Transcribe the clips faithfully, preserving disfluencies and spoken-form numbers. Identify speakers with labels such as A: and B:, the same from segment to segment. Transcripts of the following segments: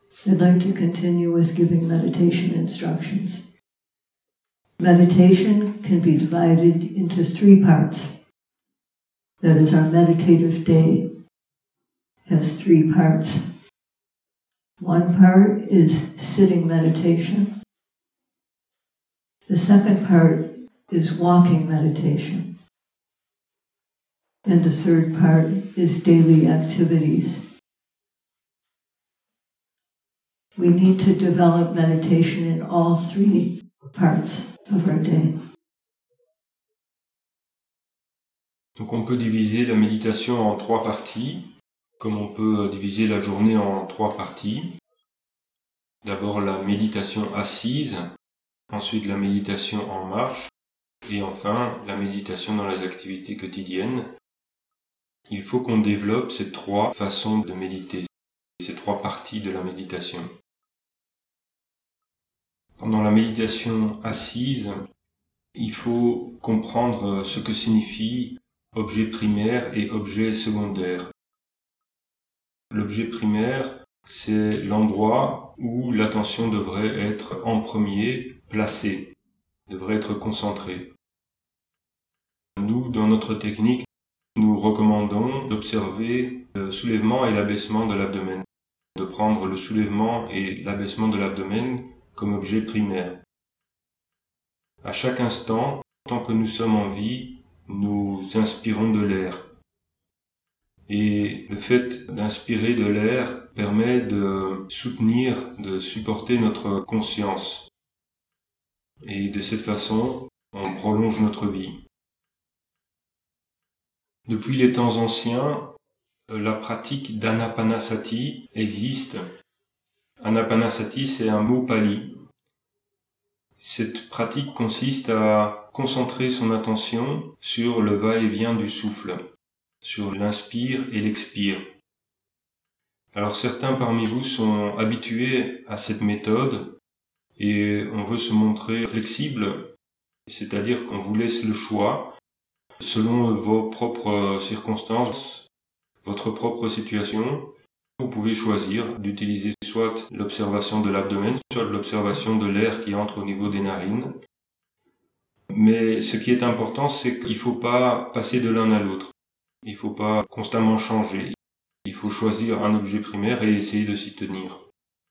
A: I'd like to continue with giving meditation instructions. Meditation can be divided into three parts. That is, our meditative day has three parts. One part is sitting meditation. The second part is walking meditation. And the third part is daily activities. We need to develop meditation in all three parts of our day.
B: Donc on peut diviser la méditation en trois parties, comme on peut diviser la journée en trois parties. D'abord la méditation assise, ensuite la méditation en marche, et enfin la méditation dans les activités quotidiennes. Il faut qu'on développe ces trois façons de méditer, ces trois parties de la méditation. Pendant la méditation assise, il faut comprendre ce que signifie objet primaire et objet secondaire. L'objet primaire, c'est l'endroit où l'attention devrait être en premier placée, devrait être concentrée. Nous, dans notre technique, nous recommandons d'observer le soulèvement et l'abaissement de l'abdomen, de prendre le soulèvement et l'abaissement de l'abdomen comme objet primaire. À chaque instant, tant que nous sommes en vie, nous inspirons de l'air. Et le fait d'inspirer de l'air permet de soutenir, de supporter notre conscience. Et de cette façon, on prolonge notre vie. Depuis les temps anciens, la pratique d'Anapanasati existe. Anapanasati, c'est un mot pali. Cette pratique consiste à concentrer son attention sur le va-et-vient du souffle, sur l'inspire et l'expire. Alors certains parmi vous sont habitués à cette méthode et on veut se montrer flexible, c'est-à-dire qu'on vous laisse le choix selon vos propres circonstances, votre propre situation. Vous pouvez choisir d'utiliser soit l'observation de l'abdomen, soit l'observation de l'air qui entre au niveau des narines. Mais ce qui est important, c'est qu'il ne faut pas passer de l'un à l'autre. Il ne faut pas constamment changer. Il faut choisir un objet primaire et essayer de s'y tenir.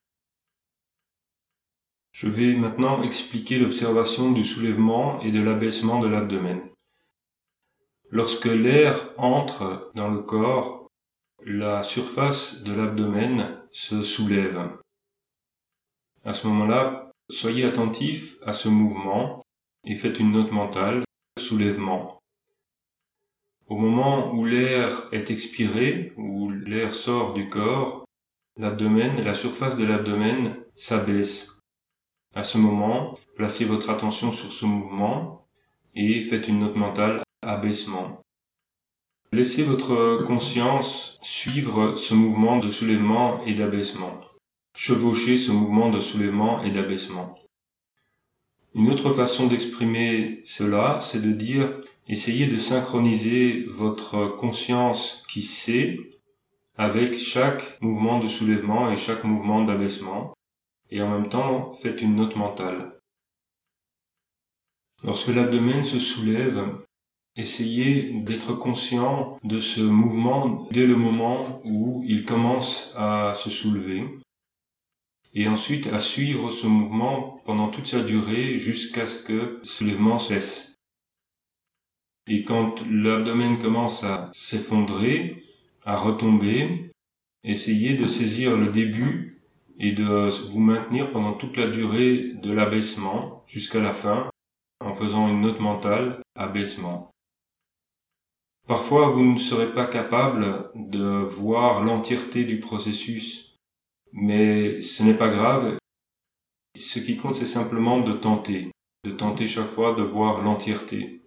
B: Je vais maintenant expliquer l'observation du soulèvement et de l'abaissement de l'abdomen. Lorsque l'air entre dans le corps, la surface de l'abdomen se soulève. À ce moment-là, soyez attentifs à ce mouvement et faites une note mentale, soulèvement. Au moment où l'air est expiré, où l'air sort du corps, l'abdomen, la surface de l'abdomen s'abaisse. À ce moment, placez votre attention sur ce mouvement et faites une note mentale, abaissement. Laissez votre conscience suivre ce mouvement de soulèvement et d'abaissement. Chevauchez ce mouvement de soulèvement et d'abaissement. Une autre façon d'exprimer cela, c'est de dire, essayez de synchroniser votre conscience qui sait avec chaque mouvement de soulèvement et chaque mouvement d'abaissement, et en même temps, faites une note mentale. Lorsque l'abdomen se soulève, essayez d'être conscient de ce mouvement dès le moment où il commence à se soulever et ensuite à suivre ce mouvement pendant toute sa durée jusqu'à ce que le soulèvement cesse. Et quand l'abdomen commence à s'effondrer, à retomber, essayez de saisir le début et de vous maintenir pendant toute la durée de l'abaissement jusqu'à la fin en faisant une note mentale, abaissement. Parfois, vous ne serez pas capable de voir l'entièreté du processus, mais ce n'est pas grave. Ce qui compte, c'est simplement de tenter, de tenter chaque fois de voir l'entièreté.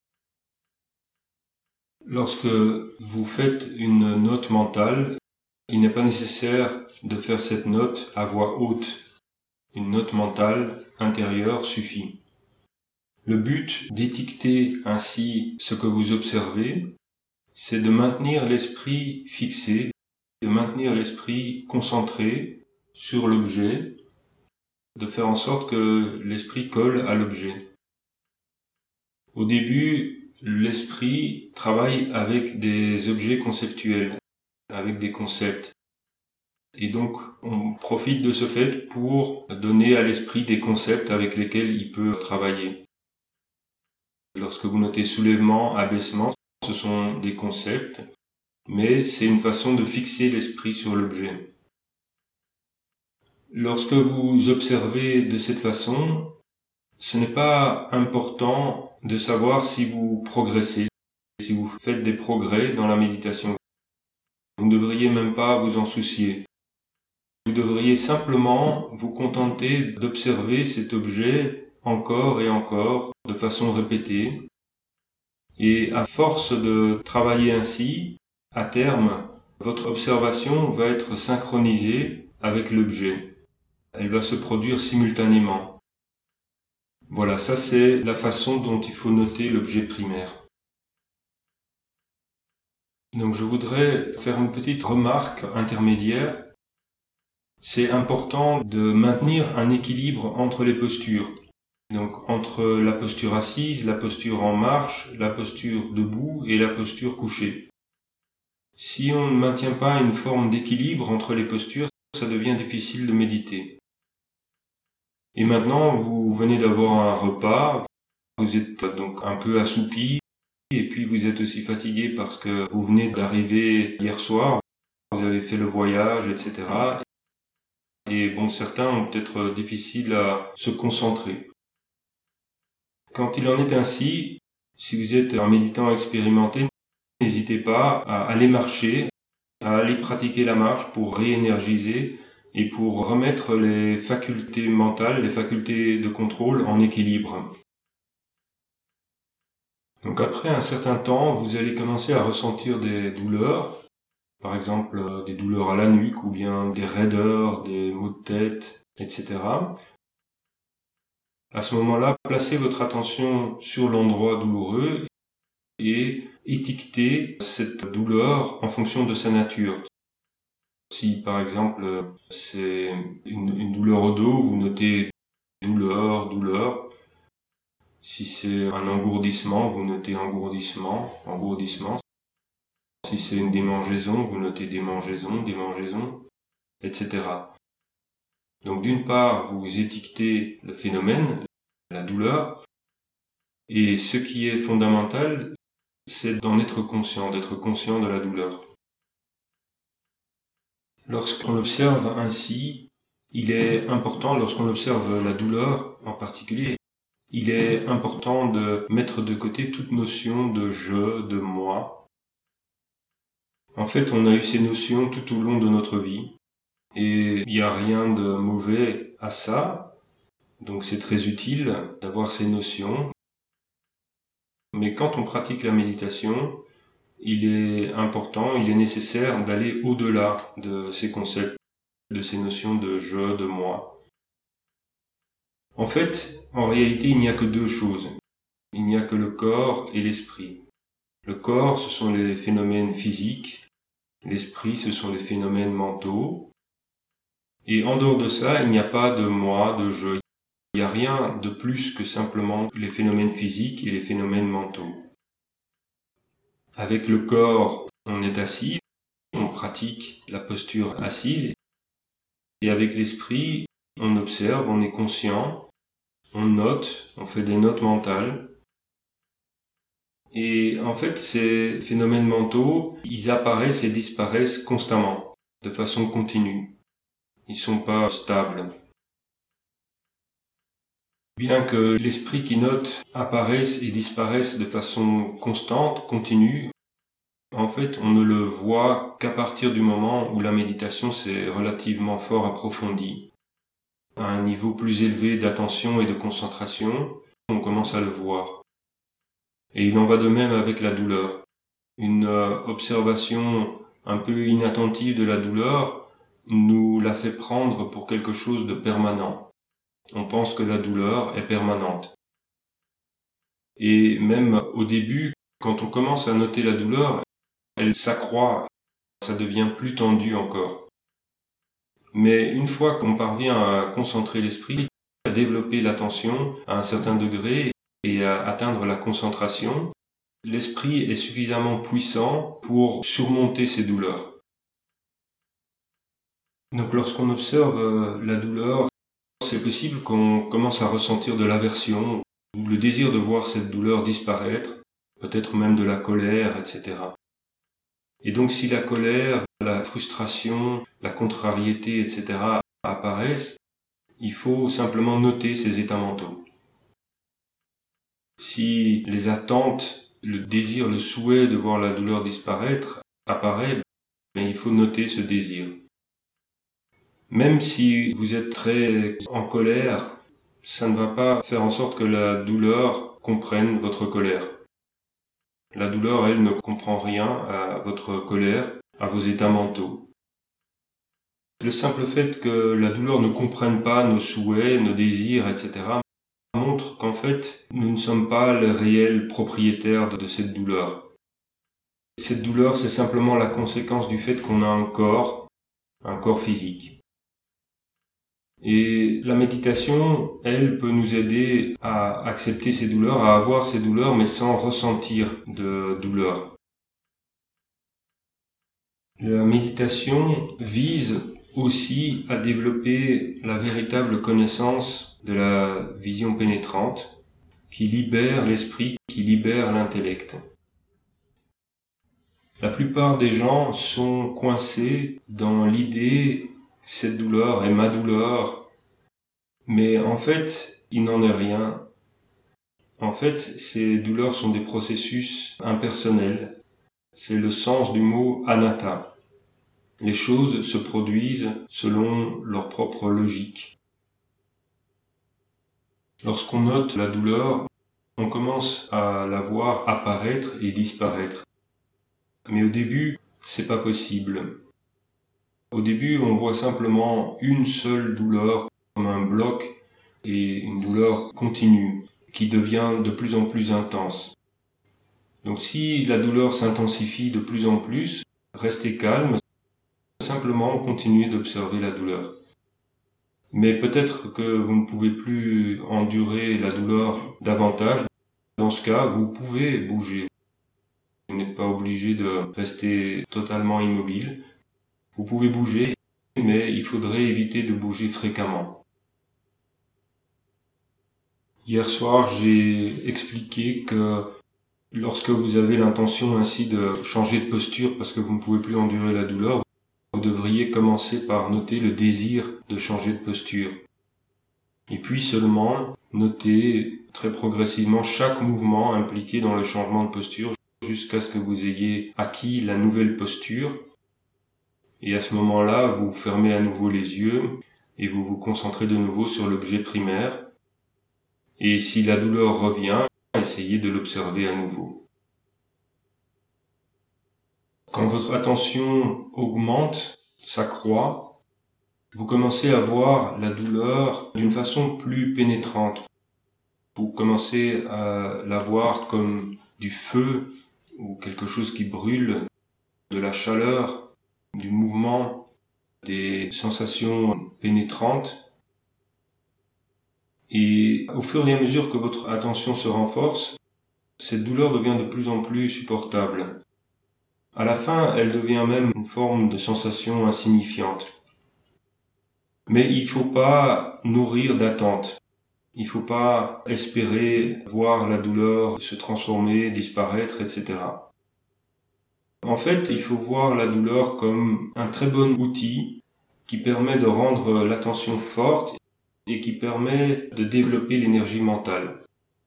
B: Lorsque vous faites une note mentale, il n'est pas nécessaire de faire cette note à voix haute. Une note mentale intérieure suffit. Le but d'étiqueter ainsi ce que vous observez, c'est de maintenir l'esprit fixé, de maintenir l'esprit concentré sur l'objet, de faire en sorte que l'esprit colle à l'objet. Au début, l'esprit travaille avec des objets conceptuels, avec des concepts. Et donc, on profite de ce fait pour donner à l'esprit des concepts avec lesquels il peut travailler. Lorsque vous notez soulèvement, abaissement, ce sont des concepts, mais c'est une façon de fixer l'esprit sur l'objet. Lorsque vous observez de cette façon, ce n'est pas important de savoir si vous progressez, si vous faites des progrès dans la méditation. Vous ne devriez même pas vous en soucier. Vous devriez simplement vous contenter d'observer cet objet encore et encore, de façon répétée. Et à force de travailler ainsi, à terme, votre observation va être synchronisée avec l'objet. Elle va se produire simultanément. Voilà, ça c'est la façon dont il faut noter l'objet primaire. Donc je voudrais faire une petite remarque intermédiaire. C'est important de maintenir un équilibre entre les postures. Donc entre la posture assise, la posture en marche, la posture debout et la posture couchée. Si on ne maintient pas une forme d'équilibre entre les postures, ça devient difficile de méditer. Et maintenant, vous venez d'avoir un repas, vous êtes donc un peu assoupi, et puis vous êtes aussi fatigué parce que vous venez d'arriver hier soir, vous avez fait le voyage, et cetera. Et bon, certains ont peut-être difficile à se concentrer. Quand il en est ainsi, si vous êtes un méditant expérimenté, n'hésitez pas à aller marcher, à aller pratiquer la marche pour réénergiser et pour remettre les facultés mentales, les facultés de contrôle en équilibre. Donc après un certain temps, vous allez commencer à ressentir des douleurs, par exemple des douleurs à la nuque ou bien des raideurs, des maux de tête, et cetera. À ce moment-là, placez votre attention sur l'endroit douloureux et étiquetez cette douleur en fonction de sa nature. Si par exemple c'est une, une douleur au dos, vous notez douleur, douleur. Si c'est un engourdissement, vous notez engourdissement, engourdissement. Si c'est une démangeaison, vous notez démangeaison, démangeaison, et cetera. Donc d'une part, vous étiquetez le phénomène, la douleur, et ce qui est fondamental, c'est d'en être conscient, d'être conscient de la douleur. Lorsqu'on l'observe ainsi, il est important, lorsqu'on observe la douleur en particulier, il est important de mettre de côté toute notion de je, de moi. En fait, on a eu ces notions tout au long de notre vie, et il n'y a rien de mauvais à ça, donc c'est très utile d'avoir ces notions. Mais quand on pratique la méditation, il est important, il est nécessaire d'aller au-delà de ces concepts, de ces notions de je, de moi. En fait, en réalité, il n'y a que deux choses. Il n'y a que le corps et l'esprit. Le corps, ce sont les phénomènes physiques. L'esprit, ce sont les phénomènes mentaux. Et en dehors de ça, il n'y a pas de moi, de je. Il n'y a rien de plus que simplement les phénomènes physiques et les phénomènes mentaux. Avec le corps, on est assis, on pratique la posture assise. Et avec l'esprit, on observe, on est conscient, on note, on fait des notes mentales. Et en fait, ces phénomènes mentaux, ils apparaissent et disparaissent constamment, de façon continue. Ils sont pas stables. Bien que l'esprit qui note apparaisse et disparaisse de façon constante, continue, en fait, on ne le voit qu'à partir du moment où la méditation s'est relativement fort approfondie. À un niveau plus élevé d'attention et de concentration, on commence à le voir. Et il en va de même avec la douleur. Une euh, observation un peu inattentive de la douleur nous la fait prendre pour quelque chose de permanent. On pense que la douleur est permanente. Et même au début, quand on commence à noter la douleur, elle s'accroît, ça devient plus tendu encore. Mais une fois qu'on parvient à concentrer l'esprit, à développer l'attention à un certain degré et à atteindre la concentration, l'esprit est suffisamment puissant pour surmonter ces douleurs. Donc lorsqu'on observe la douleur, c'est possible qu'on commence à ressentir de l'aversion ou le désir de voir cette douleur disparaître, peut-être même de la colère, et cetera. Et donc si la colère, la frustration, la contrariété, et cetera apparaissent, il faut simplement noter ces états mentaux. Si les attentes, le désir, le souhait de voir la douleur disparaître apparaît, ben il faut noter ce désir. Même si vous êtes très en colère, ça ne va pas faire en sorte que la douleur comprenne votre colère. La douleur, elle, ne comprend rien à votre colère, à vos états mentaux. Le simple fait que la douleur ne comprenne pas nos souhaits, nos désirs, et cetera, montre qu'en fait, nous ne sommes pas les réels propriétaires de cette douleur. Cette douleur, c'est simplement la conséquence du fait qu'on a un corps, un corps physique. Et la méditation, elle, peut nous aider à accepter ces douleurs, à avoir ces douleurs, mais sans ressentir de douleur. La méditation vise aussi à développer la véritable connaissance de la vision pénétrante qui libère l'esprit, qui libère l'intellect. La plupart des gens sont coincés dans l'idée cette douleur est ma douleur, mais en fait, il n'en est rien. En fait, ces douleurs sont des processus impersonnels. C'est le sens du mot anatta. Les choses se produisent selon leur propre logique. Lorsqu'on note la douleur, on commence à la voir apparaître et disparaître. Mais au début, c'est pas possible. Au début, on voit simplement une seule douleur comme un bloc et une douleur continue qui devient de plus en plus intense. Donc si la douleur s'intensifie de plus en plus, restez calme, simplement continuez d'observer la douleur. Mais peut-être que vous ne pouvez plus endurer la douleur davantage. Dans ce cas, vous pouvez bouger. Vous n'êtes pas obligé de rester totalement immobile. Vous pouvez bouger, mais il faudrait éviter de bouger fréquemment. Hier soir, j'ai expliqué que lorsque vous avez l'intention ainsi de changer de posture parce que vous ne pouvez plus endurer la douleur, vous devriez commencer par noter le désir de changer de posture. Et puis seulement noter très progressivement chaque mouvement impliqué dans le changement de posture jusqu'à ce que vous ayez acquis la nouvelle posture. Et à ce moment-là, vous fermez à nouveau les yeux et vous vous concentrez de nouveau sur l'objet primaire. Et si la douleur revient, essayez de l'observer à nouveau. Quand votre attention augmente, s'accroît, vous commencez à voir la douleur d'une façon plus pénétrante. Vous commencez à la voir comme du feu ou quelque chose qui brûle, de la chaleur, du mouvement, des sensations pénétrantes. Et au fur et à mesure que votre attention se renforce, cette douleur devient de plus en plus supportable. À la fin, elle devient même une forme de sensation insignifiante. Mais il ne faut pas nourrir d'attente. Il ne faut pas espérer voir la douleur se transformer, disparaître, et cetera. En fait, il faut voir la douleur comme un très bon outil qui permet de rendre l'attention forte et qui permet de développer l'énergie mentale.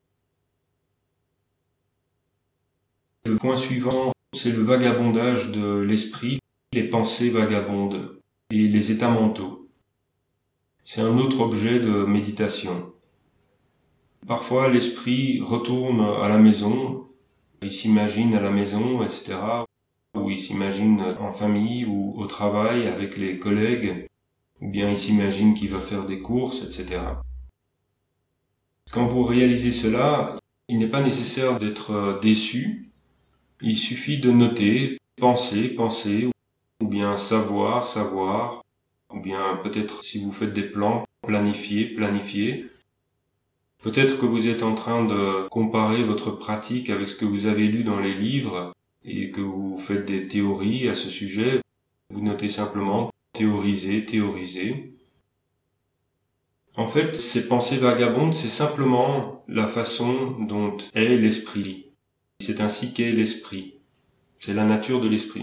B: Le point suivant, c'est le vagabondage de l'esprit, les pensées vagabondes et les états mentaux. C'est un autre objet de méditation. Parfois, l'esprit retourne à la maison, il s'imagine à la maison, et cetera, ou il s'imagine en famille ou au travail avec les collègues, ou bien il s'imagine qu'il va faire des courses, et cetera. Quand vous réalisez cela, il n'est pas nécessaire d'être déçu, il suffit de noter, penser, penser, ou bien savoir, savoir, ou bien peut-être si vous faites des plans, planifier, planifier. Peut-être que vous êtes en train de comparer votre pratique avec ce que vous avez lu dans les livres et que vous faites des théories à ce sujet. Vous notez simplement théoriser, théoriser. En fait, ces pensées vagabondes, c'est simplement la façon dont est l'esprit. C'est ainsi qu'est l'esprit. C'est la nature de l'esprit.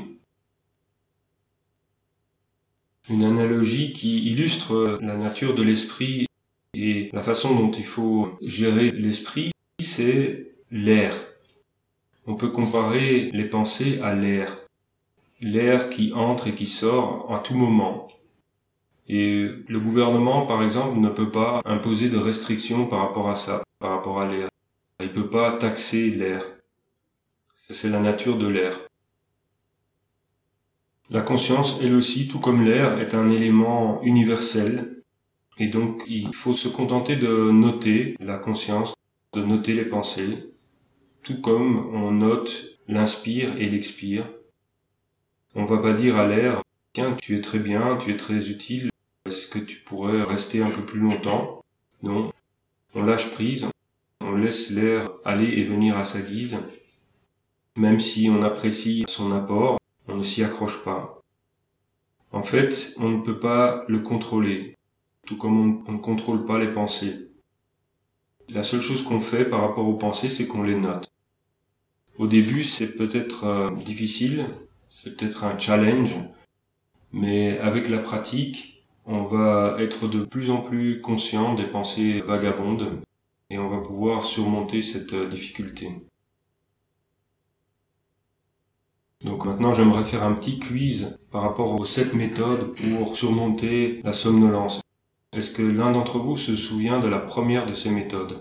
B: Une analogie qui illustre la nature de l'esprit et la façon dont il faut gérer l'esprit, c'est l'air. On peut comparer les pensées à l'air. L'air qui entre et qui sort à tout moment. Et le gouvernement, par exemple, ne peut pas imposer de restrictions par rapport à ça, par rapport à l'air. Il ne peut pas taxer l'air. C'est la nature de l'air. La conscience, elle aussi, tout comme l'air, est un élément universel. Et donc, il faut se contenter de noter la conscience, de noter les pensées, tout comme on note l'inspire et l'expire. On va pas dire à l'air, tiens, tu es très bien, tu es très utile, est-ce que tu pourrais rester un peu plus longtemps? Non. On lâche prise, on laisse l'air aller et venir à sa guise. Même si on apprécie son apport, on ne s'y accroche pas. En fait, on ne peut pas le contrôler, tout comme on ne contrôle pas les pensées. La seule chose qu'on fait par rapport aux pensées, c'est qu'on les note. Au début, c'est peut-être euh, difficile, c'est peut-être un challenge, mais avec la pratique, on va être de plus en plus conscient des pensées vagabondes et on va pouvoir surmonter cette euh, difficulté. Donc maintenant, j'aimerais faire un petit quiz par rapport aux sept méthodes pour surmonter la somnolence. Est-ce que l'un d'entre vous se souvient de la première de ces méthodes?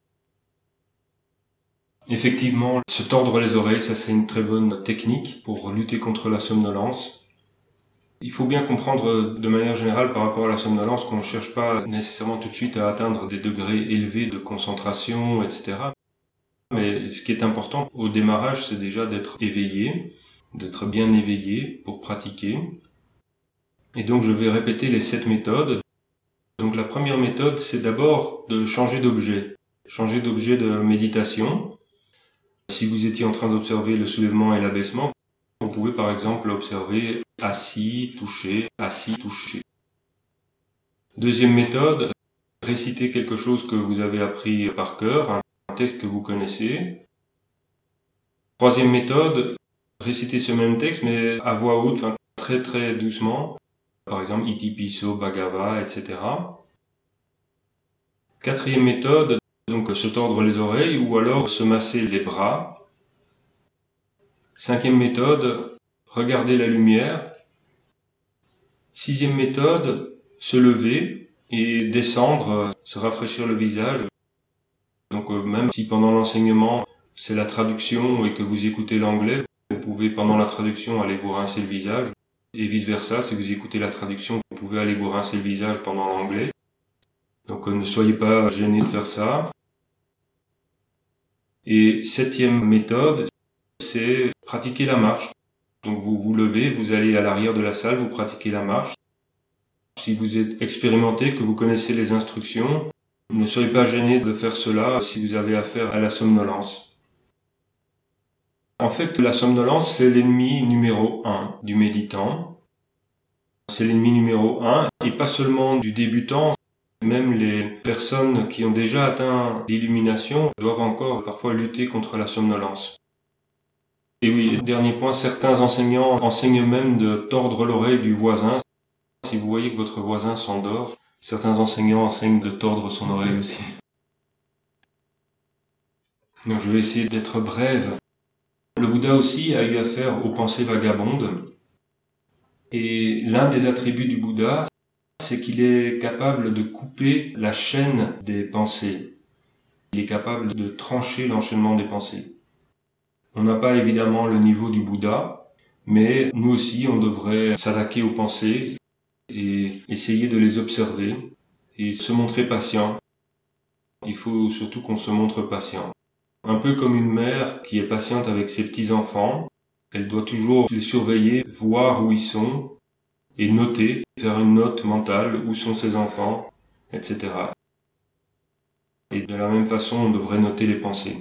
B: Effectivement, se tordre les oreilles, ça c'est une très bonne technique pour lutter contre la somnolence. Il faut bien comprendre de manière générale par rapport à la somnolence qu'on ne cherche pas nécessairement tout de suite à atteindre des degrés élevés de concentration, et cetera. Mais ce qui est important au démarrage, c'est déjà d'être éveillé, d'être bien éveillé pour pratiquer. Et donc je vais répéter les sept méthodes. Donc la première méthode, c'est d'abord de changer d'objet. Changer d'objet de méditation. Si vous étiez en train d'observer le soulèvement et l'abaissement, vous pouvez par exemple observer assis, touché, assis, touché. Deuxième méthode, réciter quelque chose que vous avez appris par cœur, un texte que vous connaissez. Troisième méthode, réciter ce même texte mais à voix haute, enfin, très très doucement. Par exemple, Iti Piso, Bhagava, et cetera. Quatrième méthode, donc se tordre les oreilles ou alors se masser les bras. Cinquième méthode, regarder la lumière. Sixième méthode, se lever et descendre, se rafraîchir le visage. Donc euh, même si pendant l'enseignement c'est la traduction et que vous écoutez l'anglais, vous pouvez pendant la traduction aller vous rincer le visage. Et vice versa, si vous écoutez la traduction, vous pouvez aller vous rincer le visage pendant l'anglais. Donc euh, ne soyez pas gênés de faire ça. Et septième méthode, c'est pratiquer la marche. Donc vous vous levez, vous allez à l'arrière de la salle, vous pratiquez la marche. Si vous êtes expérimenté, que vous connaissez les instructions, ne soyez pas gênés de faire cela si vous avez affaire à la somnolence. En fait, la somnolence, c'est l'ennemi numéro un du méditant. C'est l'ennemi numéro un, et pas seulement du débutant. Même les personnes qui ont déjà atteint l'illumination doivent encore parfois lutter contre la somnolence. Et oui, dernier point, certains enseignants enseignent même de tordre l'oreille du voisin. Si vous voyez que votre voisin s'endort, certains enseignants enseignent de tordre son oreille aussi. Donc je vais essayer d'être brève. Le Bouddha aussi a eu affaire aux pensées vagabondes. Et l'un des attributs du Bouddha, c'est qu'il est capable de couper la chaîne des pensées. Il est capable de trancher l'enchaînement des pensées. On n'a pas évidemment le niveau du Bouddha, mais nous aussi on devrait s'attaquer aux pensées et essayer de les observer et se montrer patient. Il faut surtout qu'on se montre patient. Un peu comme une mère qui est patiente avec ses petits-enfants, elle doit toujours les surveiller, voir où ils sont, et noter, faire une note mentale, où sont ses enfants, et cetera. Et de la même façon, on devrait noter les pensées.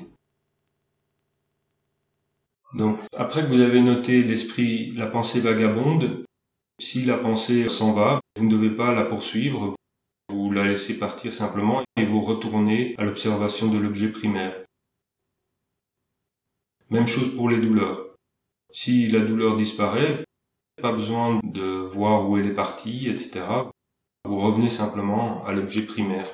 B: Donc, après que vous avez noté l'esprit, la pensée vagabonde, si la pensée s'en va, vous ne devez pas la poursuivre, vous la laissez partir simplement et vous retournez à l'observation de l'objet primaire. Même chose pour les douleurs. Si la douleur disparaît, pas besoin de voir où elle est partie, et cetera. Vous revenez simplement à l'objet primaire.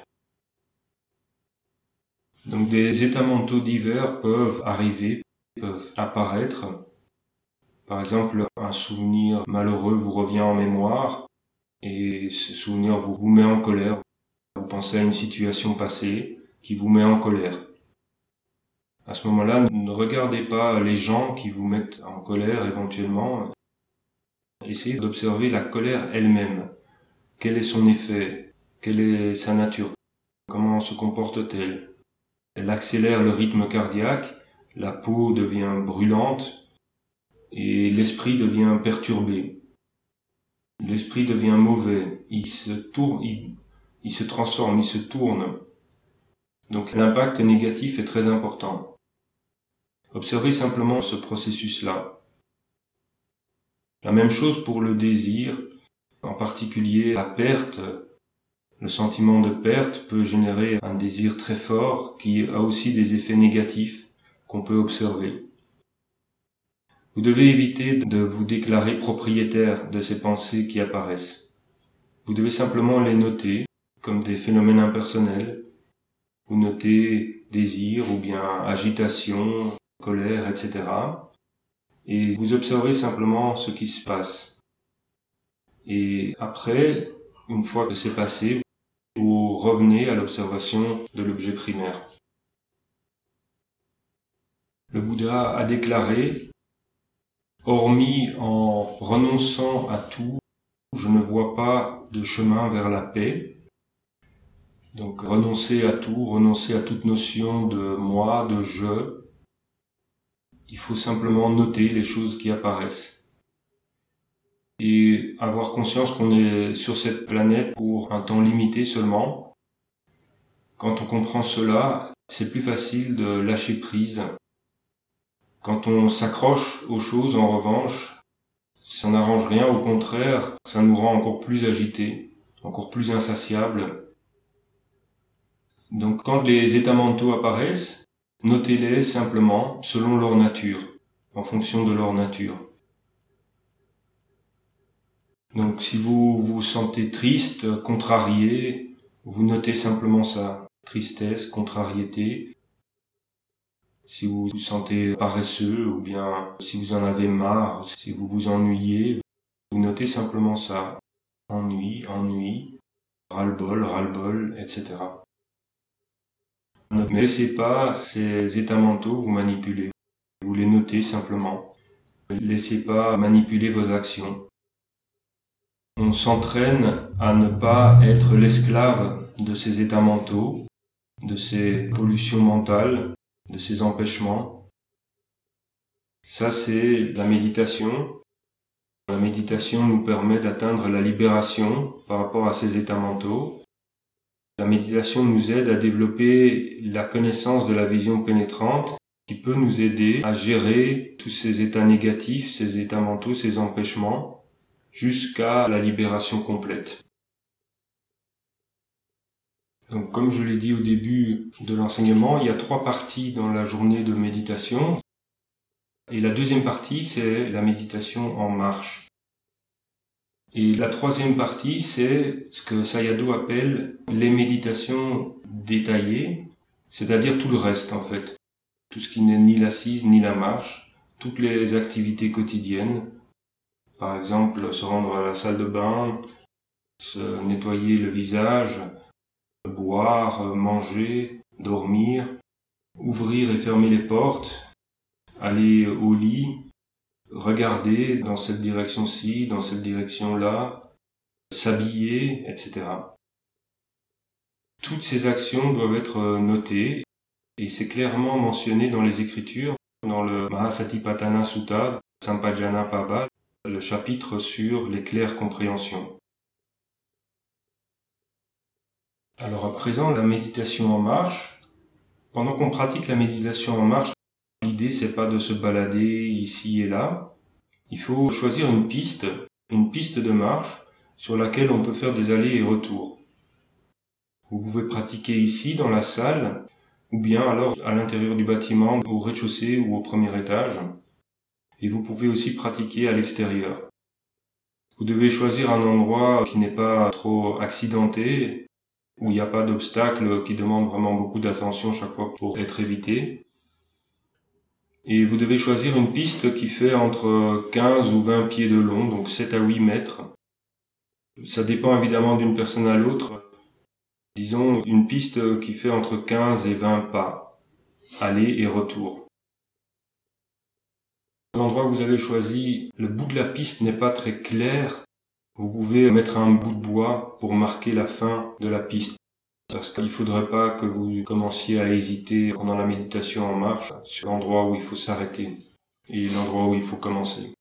B: Donc des états mentaux divers peuvent arriver, peuvent apparaître. Par exemple, un souvenir malheureux vous revient en mémoire et ce souvenir vous, vous met en colère. Vous pensez à une situation passée qui vous met en colère. À ce moment-là, ne regardez pas les gens qui vous mettent en colère éventuellement. Essayez d'observer la colère elle-même. Quel est son effet? Quelle est sa nature? Comment se comporte-t-elle? Elle accélère le rythme cardiaque, la peau devient brûlante et l'esprit devient perturbé. L'esprit devient mauvais, il se tourne, il, il se transforme, il se tourne. Donc l'impact négatif est très important. Observez simplement ce processus-là. La même chose pour le désir, en particulier la perte. Le sentiment de perte peut générer un désir très fort qui a aussi des effets négatifs qu'on peut observer. Vous devez éviter de vous déclarer propriétaire de ces pensées qui apparaissent. Vous devez simplement les noter comme des phénomènes impersonnels. Vous notez désir ou bien agitation, colère, et cetera. Et vous observez simplement ce qui se passe. Et après, une fois que c'est passé, vous revenez à l'observation de l'objet primaire. Le Bouddha a déclaré « Hormis en renonçant à tout, je ne vois pas de chemin vers la paix. » Donc renoncer à tout, renoncer à toute notion de moi, de je. Il faut simplement noter les choses qui apparaissent. Et avoir conscience qu'on est sur cette planète pour un temps limité seulement. Quand on comprend cela, c'est plus facile de lâcher prise. Quand on s'accroche aux choses, en revanche, ça n'arrange rien, au contraire, ça nous rend encore plus agités, encore plus insatiables. Donc quand les états mentaux apparaissent, notez-les simplement selon leur nature, en fonction de leur nature. Donc si vous vous sentez triste, contrarié, vous notez simplement ça, tristesse, contrariété. Si vous vous sentez paresseux ou bien si vous en avez marre, si vous vous ennuyez, vous notez simplement ça, ennui, ennui, ras-le-bol, ras-le-bol, et cetera. Ne laissez pas ces états mentaux vous manipuler. Vous les notez simplement. Ne laissez pas manipuler vos actions. On s'entraîne à ne pas être l'esclave de ces états mentaux, de ces pollutions mentales, de ces empêchements. Ça, c'est la méditation. La méditation nous permet d'atteindre la libération par rapport à ces états mentaux. La méditation nous aide à développer la connaissance de la vision pénétrante qui peut nous aider à gérer tous ces états négatifs, ces états mentaux, ces empêchements, jusqu'à la libération complète. Donc, comme je l'ai dit au début de l'enseignement, il y a trois parties dans la journée de méditation. Et la deuxième partie, c'est la méditation en marche. Et la troisième partie, c'est ce que Sayadaw appelle les méditations détaillées, c'est-à-dire tout le reste en fait. Tout ce qui n'est ni l'assise ni la marche, toutes les activités quotidiennes. Par exemple, se rendre à la salle de bain, se nettoyer le visage, boire, manger, dormir, ouvrir et fermer les portes, aller au lit, regarder dans cette direction-ci, dans cette direction-là, s'habiller, et cetera. Toutes ces actions doivent être notées et c'est clairement mentionné dans les Écritures, dans le Mahasatipatthana Sutta, Sampajana Pava. le chapitre sur les claires compréhensions. Alors à présent, la méditation en marche. Pendant qu'on pratique la méditation en marche, l'idée c'est pas de se balader ici et là. Il faut choisir une piste, une piste de marche sur laquelle on peut faire des allers et retours. Vous pouvez pratiquer ici dans la salle ou bien alors à l'intérieur du bâtiment, au rez-de-chaussée ou au premier étage. Et vous pouvez aussi pratiquer à l'extérieur. Vous devez choisir un endroit qui n'est pas trop accidenté, où il n'y a pas d'obstacles qui demandent vraiment beaucoup d'attention chaque fois pour être évité. Et vous devez choisir une piste qui fait entre quinze ou vingt pieds de long, donc sept à huit mètres. Ça dépend évidemment d'une personne à l'autre. Disons une piste qui fait entre quinze et vingt pas, aller et retour. L'endroit que vous avez choisi, le bout de la piste n'est pas très clair. Vous pouvez mettre un bout de bois pour marquer la fin de la piste. Parce qu'il ne faudrait pas que vous commenciez à hésiter pendant la méditation en marche sur l'endroit où il faut s'arrêter et l'endroit où il faut commencer.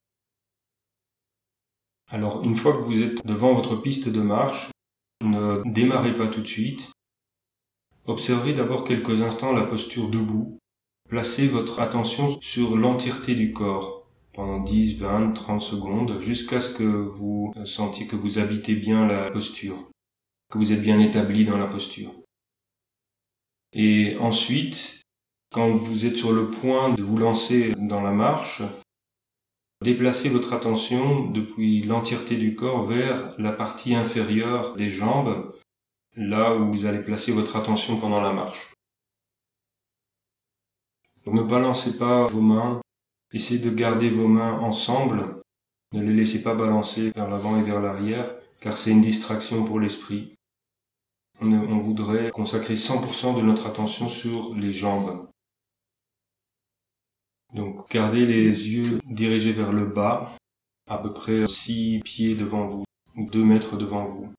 B: Alors, une fois que vous êtes devant votre piste de marche, ne démarrez pas tout de suite. Observez d'abord quelques instants la posture debout. Placez votre attention sur l'entièreté du corps pendant dix, vingt, trente secondes jusqu'à ce que vous sentiez que vous habitez bien la posture, que vous êtes bien établi dans la posture. Et ensuite, quand vous êtes sur le point de vous lancer dans la marche, déplacez votre attention depuis l'entièreté du corps vers la partie inférieure des jambes, là où vous allez placer votre attention pendant la marche. Donc ne balancez pas vos mains, essayez de garder vos mains ensemble, ne les laissez pas balancer vers l'avant et vers l'arrière, car c'est une distraction pour l'esprit. On, on voudrait consacrer cent pour cent de notre attention sur les jambes. Donc gardez les yeux dirigés vers le bas, à peu près six pieds devant vous, ou deux mètres devant vous.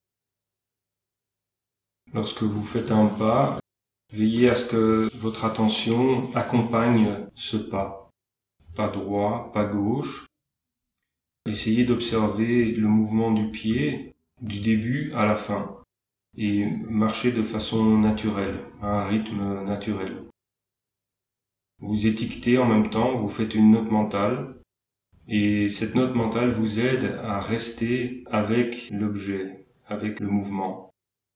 B: Lorsque vous faites un pas, veillez à ce que votre attention accompagne ce pas. Pas droit, pas gauche. Essayez d'observer le mouvement du pied du début à la fin et marchez de façon naturelle, à un rythme naturel. Vous étiquetez en même temps, vous faites une note mentale et cette note mentale vous aide à rester avec l'objet, avec le mouvement.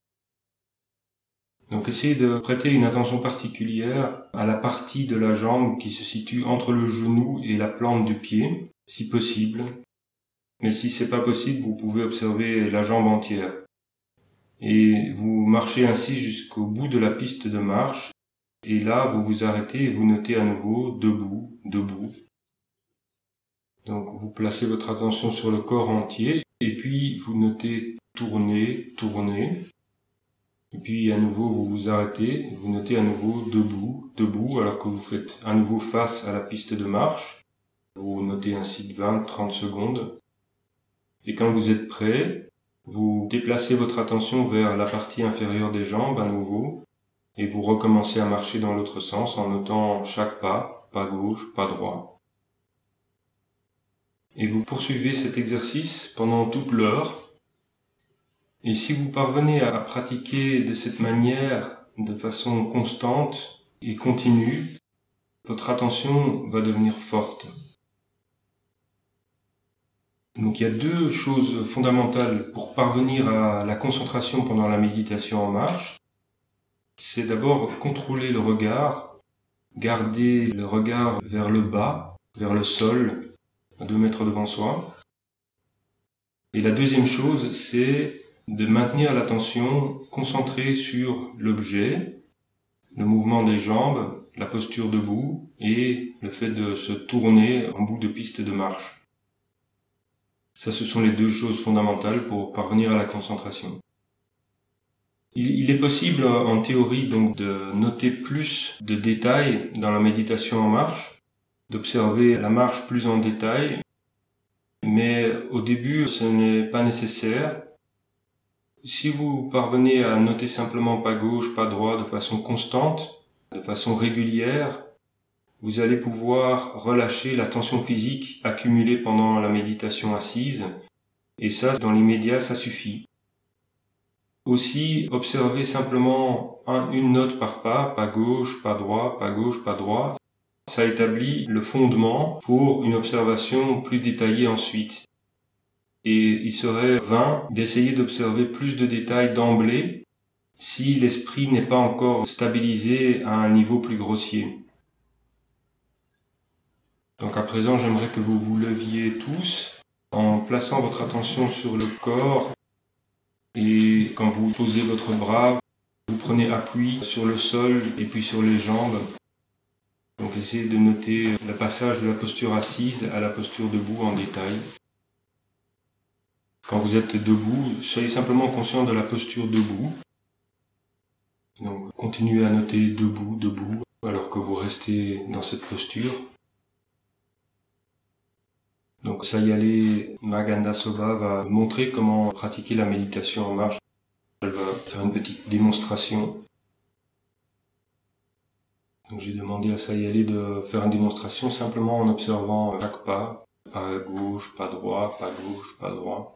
B: Donc essayez de prêter une attention particulière à la partie de la jambe qui se situe entre le genou et la plante du pied, si possible. Mais si c'est pas possible, vous pouvez observer la jambe entière. Et vous marchez ainsi jusqu'au bout de la piste de marche. Et là, vous vous arrêtez et vous notez à nouveau debout, debout. Donc vous placez votre attention sur le corps entier et puis vous notez tourner, tourner. Et puis à nouveau vous vous arrêtez, vous notez à nouveau debout, debout, alors que vous faites à nouveau face à la piste de marche. Vous notez ainsi de vingt à trente secondes. Et quand vous êtes prêt, vous déplacez votre attention vers la partie inférieure des jambes à nouveau, et vous recommencez à marcher dans l'autre sens en notant chaque pas, pas gauche, pas droit. Et vous poursuivez cet exercice pendant toute l'heure. Et si vous parvenez à pratiquer de cette manière, de façon constante et continue, votre attention va devenir forte. Donc il y a deux choses fondamentales pour parvenir à la concentration pendant la méditation en marche. C'est d'abord contrôler le regard, garder le regard vers le bas, vers le sol, à deux mètres devant soi. Et la deuxième chose, c'est de maintenir l'attention concentrée sur l'objet, le mouvement des jambes, la posture debout et le fait de se tourner en bout de piste de marche. Ça, ce sont les deux choses fondamentales pour parvenir à la concentration. Il, il est possible, en théorie, donc, de noter plus de détails dans la méditation en marche, d'observer la marche plus en détail, mais au début, ce n'est pas nécessaire. Si vous parvenez à noter simplement pas gauche, pas droit de façon constante, de façon régulière, vous allez pouvoir relâcher la tension physique accumulée pendant la méditation assise, et ça, dans l'immédiat, ça suffit. Aussi, observez simplement un, une note par pas, pas gauche, pas droit, pas gauche, pas droit. Ça établit le fondement pour une observation plus détaillée ensuite. Et il serait vain d'essayer d'observer plus de détails d'emblée si l'esprit n'est pas encore stabilisé à un niveau plus grossier. Donc à présent, j'aimerais que vous vous leviez tous en plaçant votre attention sur le corps. Et quand vous posez votre bras, vous prenez appui sur le sol et puis sur les jambes. Donc essayez de noter le passage de la posture assise à la posture debout en détail. Quand vous êtes debout, soyez simplement conscient de la posture debout. Donc continuez à noter debout, debout, alors que vous restez dans cette posture. Donc Sayale Magandasova va montrer comment pratiquer la méditation en marche. Elle va faire une petite démonstration. Donc j'ai demandé à Sayale de faire une démonstration simplement en observant chaque pas, pas gauche, pas droit, pas gauche, pas droit.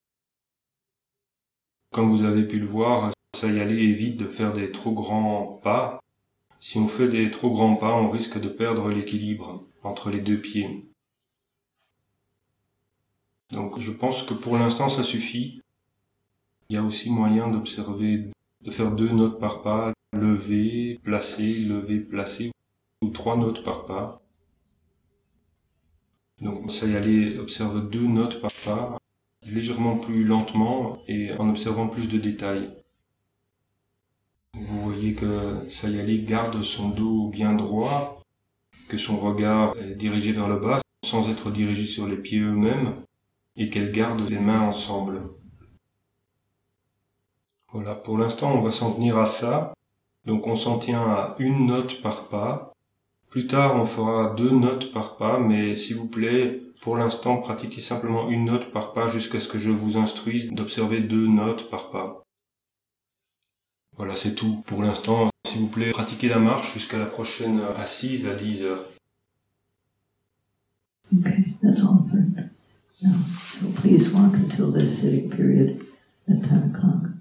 B: Comme vous avez pu le voir, Sayale évite de faire des trop grands pas. Si on fait des trop grands pas, on risque de perdre l'équilibre entre les deux pieds. Donc je pense que pour l'instant ça suffit. Il y a aussi moyen d'observer, de faire deux notes par pas, lever, placer, lever, placer, ou trois notes par pas. Donc Sayale observe deux notes par pas, légèrement plus lentement et en observant plus de détails. Vous voyez que Sayale garde son dos bien droit, que son regard est dirigé vers le bas sans être dirigé sur les pieds eux-mêmes et qu'elle garde les mains ensemble. Voilà, pour l'instant on va s'en tenir à ça. Donc on s'en tient à une note par pas. Plus tard on fera deux notes par pas, mais s'il vous plaît, pour l'instant pratiquez simplement une note par pas jusqu'à ce que je vous instruise d'observer deux notes par pas. Voilà, c'est tout pour l'instant. S'il vous plaît, pratiquez la marche jusqu'à la prochaine assise à dix heures.
A: Okay, that's all for now. So please walk until this sitting period at ten o'clock.